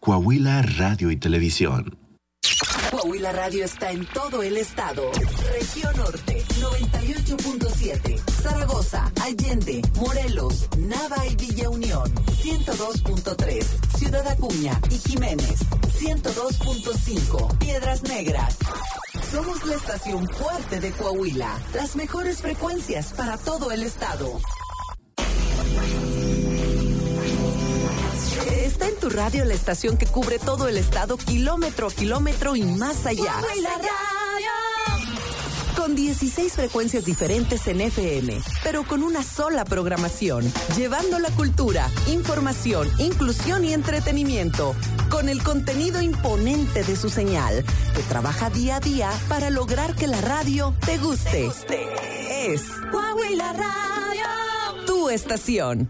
Coahuila Radio y Televisión. Coahuila Radio está en todo el estado. Región Norte, 98.7. Zaragoza, Allende, Morelos, Nava y Villa Unión, 102.3. Ciudad Acuña y Jiménez, 102.5. Piedras Negras. Somos la estación fuerte de Coahuila. Las mejores frecuencias para todo el estado. Está en tu radio la estación que cubre todo el estado, kilómetro a kilómetro y más allá. Con 16 frecuencias diferentes en FM, pero con una sola programación, llevando la cultura, información, inclusión y entretenimiento, con el contenido imponente de su señal, que trabaja día a día para lograr que la radio te guste. Es Coahuila Radio, tu estación.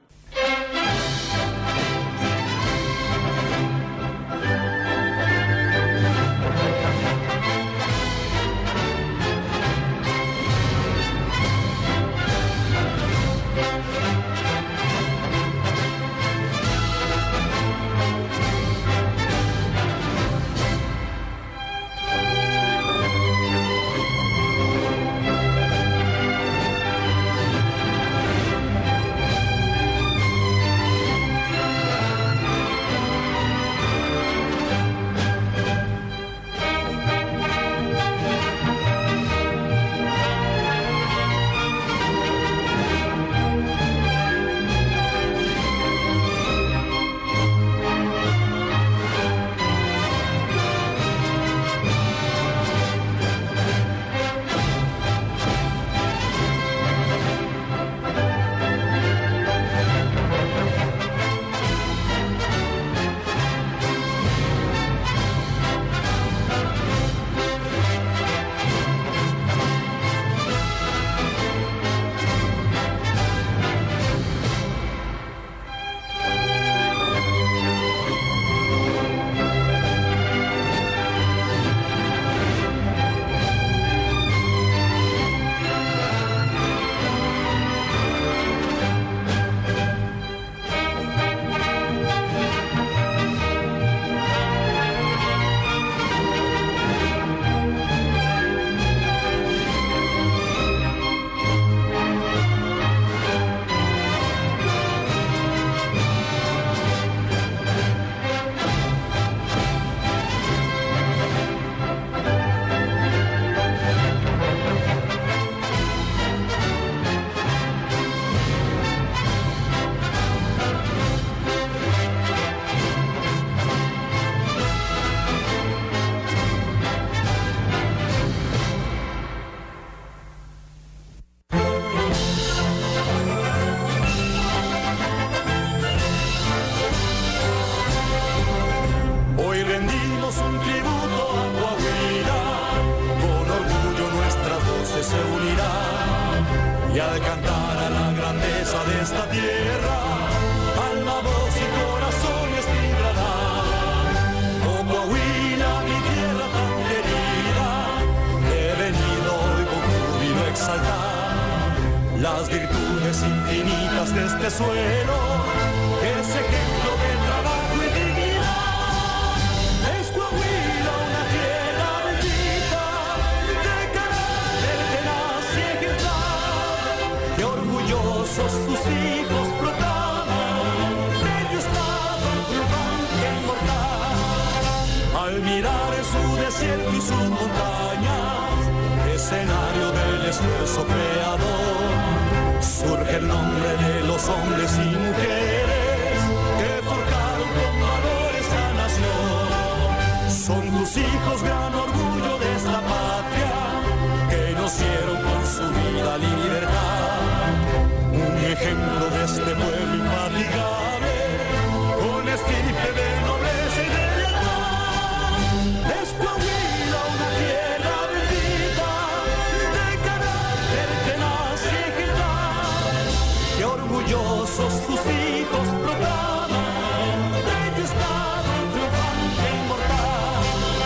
Las virtudes infinitas de este suelo, es ejemplo de trabajo y dignidad. Es Coahuila una tierra bendita, de carácter tenaz y ejemplar, que orgullosos sus hijos proclaman, bello estado triunfante e inmortal. Al mirar en su desierto y sus montañas, escenario del esfuerzo creador, surge el nombre de los hombres y mujeres que forjaron con valor esta nación. Son tus hijos, gran orgullo de esta patria, que nos dieron con su vida libertad. Un ejemplo de este pueblo infatigable, con estirpe de nobleza y de lealtad. Es Coahuila una tierra bendita, de carácter tenaz y ejemplar, que orgullosos sus hijos proclaman, bello estado triunfante e inmortal.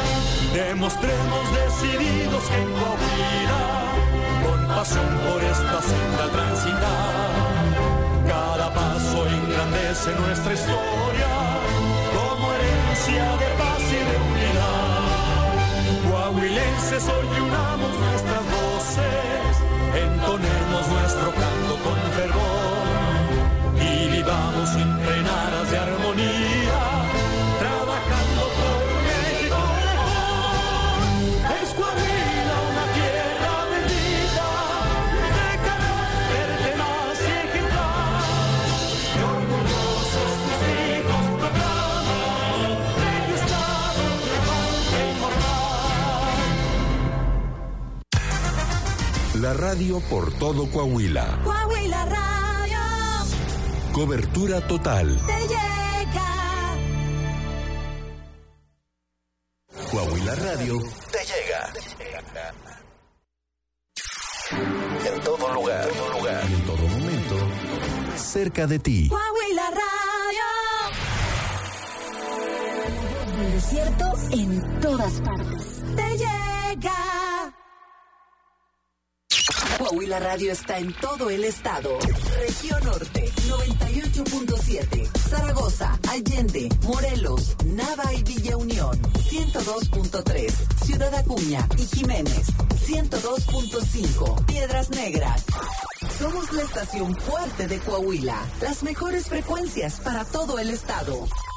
Demostremos decididos que en Coahuila, con pasión por esta senda transitar, cada paso engrandece nuestra historia, como herencia La radio por todo Coahuila. Coahuila Radio. Cobertura total. Te llega. Coahuila Radio te llega. En todo lugar, y en todo momento, cerca de ti. Coahuila Radio. El desierto en todas partes. Te llega. Coahuila Radio está en todo el estado. Región Norte, 98.7. Zaragoza, Allende, Morelos, Nava y Villa Unión, 102.3. Ciudad Acuña y Jiménez, 102.5. Piedras Negras. Somos la estación fuerte de Coahuila. Las mejores frecuencias para todo el estado.